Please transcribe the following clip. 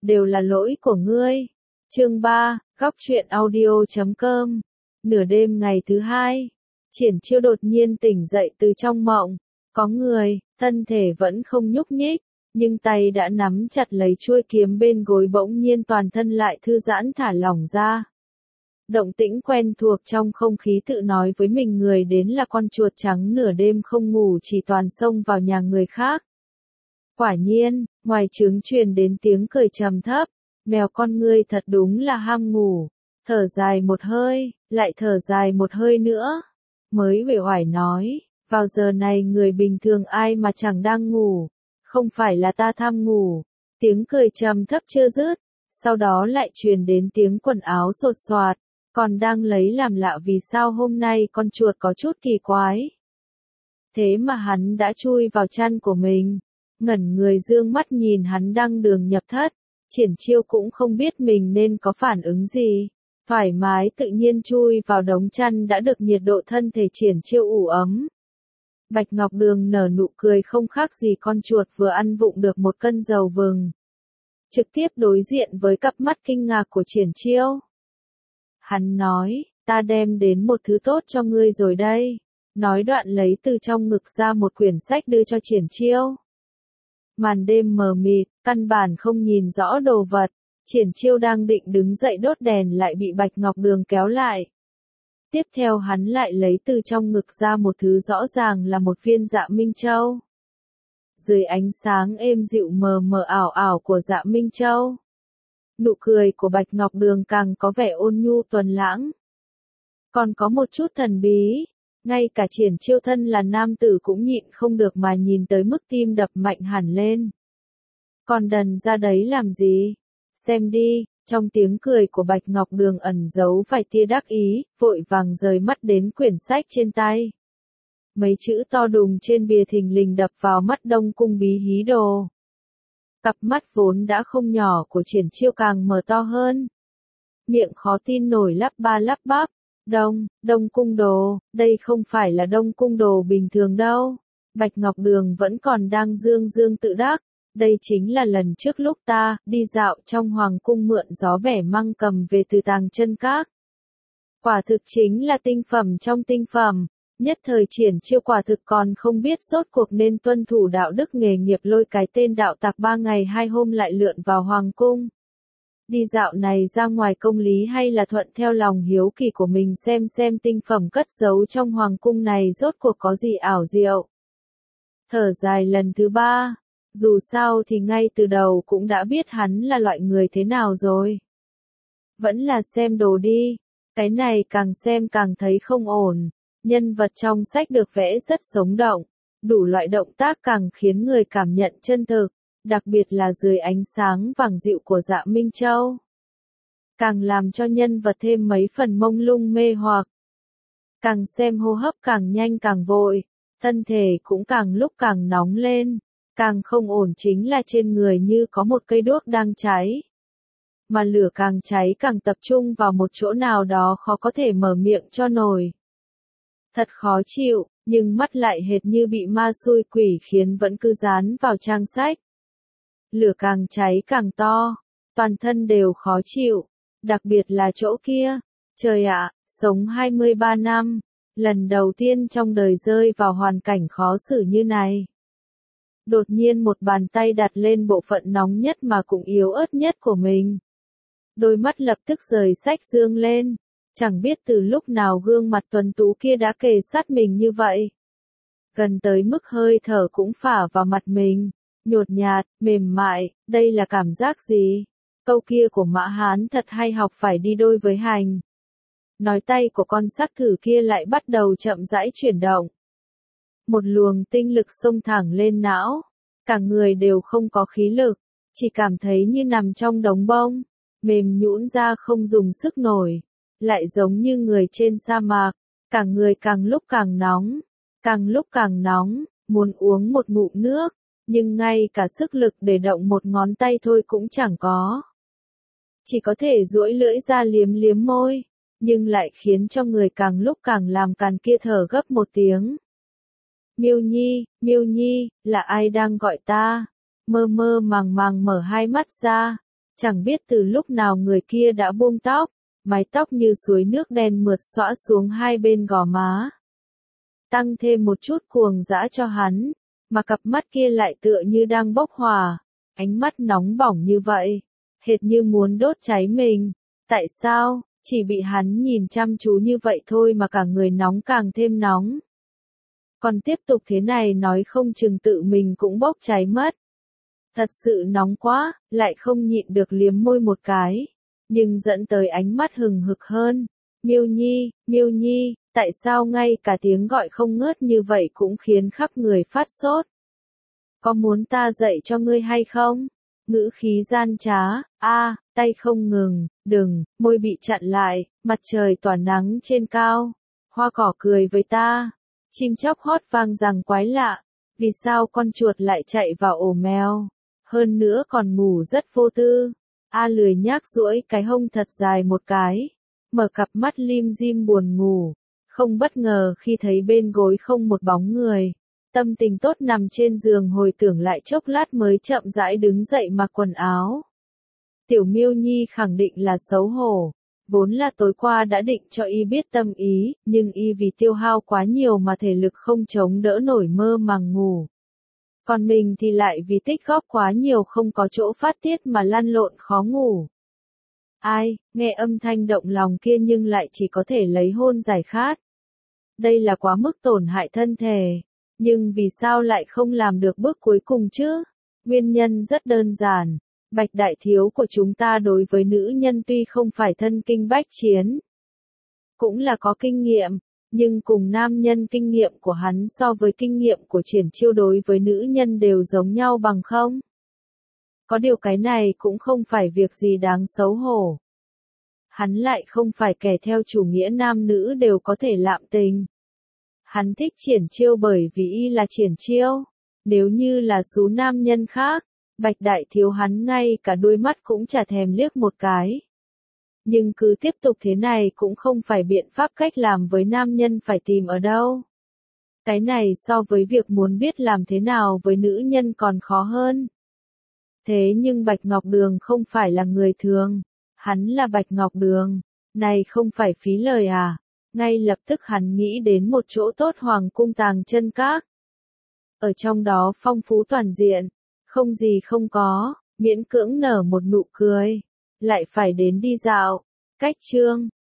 đều là lỗi của ngươi. Chương 3, Góc truyện audio.com. Nửa đêm ngày thứ hai, Triển Chiêu đột nhiên tỉnh dậy từ trong mộng. Có người, thân thể vẫn không nhúc nhích, nhưng tay đã nắm chặt lấy chuôi kiếm bên gối, bỗng nhiên toàn thân lại thư giãn thả lỏng ra. Động tĩnh quen thuộc trong không khí tự nói với mình người đến là con chuột trắng nửa đêm không ngủ chỉ toàn xông vào nhà người khác. Quả nhiên, ngoài trướng truyền đến tiếng cười trầm thấp, mèo con ngươi thật đúng là ham ngủ. Thở dài một hơi, lại thở dài một hơi nữa, mới uể oải nói, vào giờ này người bình thường ai mà chẳng đang ngủ, không phải là ta tham ngủ. Tiếng cười trầm thấp chưa dứt, sau đó lại truyền đến tiếng quần áo sột soạt, còn đang lấy làm lạ vì sao hôm nay con chuột có chút kỳ quái. Thế mà hắn đã chui vào chăn của mình, ngẩn người dương mắt nhìn hắn đăng đường nhập thất. Triển Chiêu cũng không biết mình nên có phản ứng gì, thoải mái tự nhiên chui vào đống chăn đã được nhiệt độ thân thể Triển Chiêu ủ ấm. Bạch Ngọc Đường nở nụ cười không khác gì con chuột vừa ăn vụng được một cân dầu vừng. Trực tiếp đối diện với cặp mắt kinh ngạc của Triển Chiêu. Hắn nói, ta đem đến một thứ tốt cho ngươi rồi đây. Nói đoạn lấy từ trong ngực ra một quyển sách đưa cho Triển Chiêu. Màn đêm mờ mịt, căn bản không nhìn rõ đồ vật. Triển Chiêu đang định đứng dậy đốt đèn lại bị Bạch Ngọc Đường kéo lại. Tiếp theo hắn lại lấy từ trong ngực ra một thứ rõ ràng là một viên Dạ Minh Châu. Dưới ánh sáng êm dịu mờ mờ ảo ảo của Dạ Minh Châu, nụ cười của Bạch Ngọc Đường càng có vẻ ôn nhu tuần lãng. Còn có một chút thần bí, ngay cả Triển Chiêu thân là nam tử cũng nhịn không được mà nhìn tới mức tim đập mạnh hẳn lên. Còn đần ra đấy làm gì? Xem đi, trong tiếng cười của Bạch Ngọc Đường ẩn giấu vài tia đắc ý, vội vàng rời mắt đến quyển sách trên tay. Mấy chữ to đùng trên bìa thình lình đập vào mắt Đông Cung Bí Hí Đồ. Cặp mắt vốn đã không nhỏ của Triển Chiêu càng mở to hơn. Miệng khó tin nổi lắp ba lắp bắp. Đông Cung Đồ, đây không phải là Đông Cung Đồ bình thường đâu. Bạch Ngọc Đường vẫn còn đang dương dương tự đắc. Đây chính là lần trước lúc ta đi dạo trong hoàng cung mượn gió bẻ măng cầm về từ Tàng Chân Các. Quả thực chính là tinh phẩm trong tinh phẩm. Nhất thời Triển Chiêu quả thực còn không biết rốt cuộc nên tuân thủ đạo đức nghề nghiệp lôi cái tên đạo tặc 3 ngày 2 hôm lại lượn vào hoàng cung. Đi dạo này ra ngoài công lý hay là thuận theo lòng hiếu kỳ của mình xem tinh phẩm cất giấu trong hoàng cung này rốt cuộc có gì ảo diệu. Thở dài lần thứ 3, dù sao thì ngay từ đầu cũng đã biết hắn là loại người thế nào rồi. Vẫn là xem đồ đi, cái này càng xem càng thấy không ổn. Nhân vật trong sách được vẽ rất sống động, đủ loại động tác càng khiến người cảm nhận chân thực, đặc biệt là dưới ánh sáng vàng dịu của Dạ Minh Châu. Càng làm cho nhân vật thêm mấy phần mông lung mê hoặc. Càng xem hô hấp càng nhanh càng vội, thân thể cũng càng lúc càng nóng lên, càng không ổn chính là trên người như có một cây đuốc đang cháy. Mà lửa càng cháy càng tập trung vào một chỗ nào đó khó có thể mở miệng cho nổi. Thật khó chịu, nhưng mắt lại hệt như bị ma xui quỷ khiến vẫn cứ dán vào trang sách. Lửa càng cháy càng to, toàn thân đều khó chịu, đặc biệt là chỗ kia. Trời ạ, sống 23 năm, lần đầu tiên trong đời rơi vào hoàn cảnh khó xử như này. Đột nhiên một bàn tay đặt lên bộ phận nóng nhất mà cũng yếu ớt nhất của mình. Đôi mắt lập tức rời sách dương lên. Chẳng biết từ lúc nào gương mặt tuấn tú kia đã kề sát mình như vậy. Gần tới mức hơi thở cũng phả vào mặt mình. Nhột nhạt, mềm mại, đây là cảm giác gì? Câu kia của Mã Hán thật hay học phải đi đôi với hành. Nói tay của con sắc thử kia lại bắt đầu chậm rãi chuyển động. Một luồng tinh lực xông thẳng lên não. Cả người đều không có khí lực, chỉ cảm thấy như nằm trong đống bông. Mềm nhũn ra không dùng sức nổi. Lại giống như người trên sa mạc, cả người càng lúc càng nóng, muốn uống một ngụm nước, nhưng ngay cả sức lực để động một ngón tay thôi cũng chẳng có. Chỉ có thể duỗi lưỡi ra liếm liếm môi, nhưng lại khiến cho người càng lúc càng làm càn kia thở gấp một tiếng. Miêu Nhi, là ai đang gọi ta? Mơ mơ màng màng mở hai mắt ra, Chẳng biết từ lúc nào người kia đã buông tóc, mái tóc như suối nước đen mượt xõa xuống hai bên gò má. Tăng thêm một chút cuồng dã cho hắn, mà cặp mắt kia lại tựa như đang bốc hỏa, ánh mắt nóng bỏng như vậy, hệt như muốn đốt cháy mình. Tại sao, chỉ bị hắn nhìn chăm chú như vậy thôi mà cả người nóng càng thêm nóng. Còn tiếp tục thế này nói không chừng tự mình cũng bốc cháy mất. Thật sự nóng quá, lại không nhịn được liếm môi một cái, nhưng dẫn tới ánh mắt hừng hực hơn. Miêu Nhi, tại sao ngay cả tiếng gọi không ngớt như vậy cũng khiến khắp người phát sốt? Có muốn ta dạy cho ngươi hay không? Ngữ khí gian trá, tay không ngừng, đừng, môi bị chặn lại, mặt trời tỏa nắng trên cao. Hoa cỏ cười với ta, chim chóc hót vang rằng quái lạ, vì sao con chuột lại chạy vào ổ mèo? Hơn nữa còn ngủ rất vô tư. Lười nhác duỗi cái hông thật dài một cái, mở cặp mắt lim dim buồn ngủ, không bất ngờ khi thấy bên gối không một bóng người. Tâm tình tốt nằm trên giường hồi tưởng lại chốc lát mới chậm rãi đứng dậy mặc quần áo. Tiểu Miêu Nhi khẳng định là xấu hổ, vốn là tối qua đã định cho y biết tâm ý, nhưng y vì tiêu hao quá nhiều mà thể lực không chống đỡ nổi mơ màng ngủ. Còn mình thì lại vì tích góp quá nhiều không có chỗ phát tiết mà lăn lộn khó ngủ. Nghe âm thanh động lòng kia nhưng lại chỉ có thể lấy hôn giải khát. Đây là quá mức tổn hại thân thể. Nhưng vì sao lại không làm được bước cuối cùng chứ? Nguyên nhân rất đơn giản. Bạch đại thiếu của chúng ta đối với nữ nhân tuy không phải thân kinh bách chiến, cũng là có kinh nghiệm, nhưng cùng nam nhân kinh nghiệm của hắn so với kinh nghiệm của Triển Chiêu đối với nữ nhân đều giống nhau bằng không? Có điều cái này cũng không phải việc gì đáng xấu hổ. Hắn lại không phải kẻ theo chủ nghĩa nam nữ đều có thể lạm tình. Hắn thích Triển Chiêu bởi vì y là Triển Chiêu. Nếu như là số nam nhân khác, Bạch đại thiếu hắn ngay cả đôi mắt cũng chả thèm liếc một cái. Nhưng cứ tiếp tục thế này cũng không phải biện pháp cách làm với nam nhân phải tìm ở đâu. Cái này so với việc muốn biết làm thế nào với nữ nhân còn khó hơn. Thế nhưng Bạch Ngọc Đường không phải là người thường. Hắn là Bạch Ngọc Đường. Này không phải phí lời à? Ngay lập tức hắn nghĩ đến một chỗ tốt hoàng cung Tàng Chân Các. Ở trong đó phong phú toàn diện, không gì không có, miễn cưỡng nở một nụ cười. Lại phải đến đi dạo. Cách chương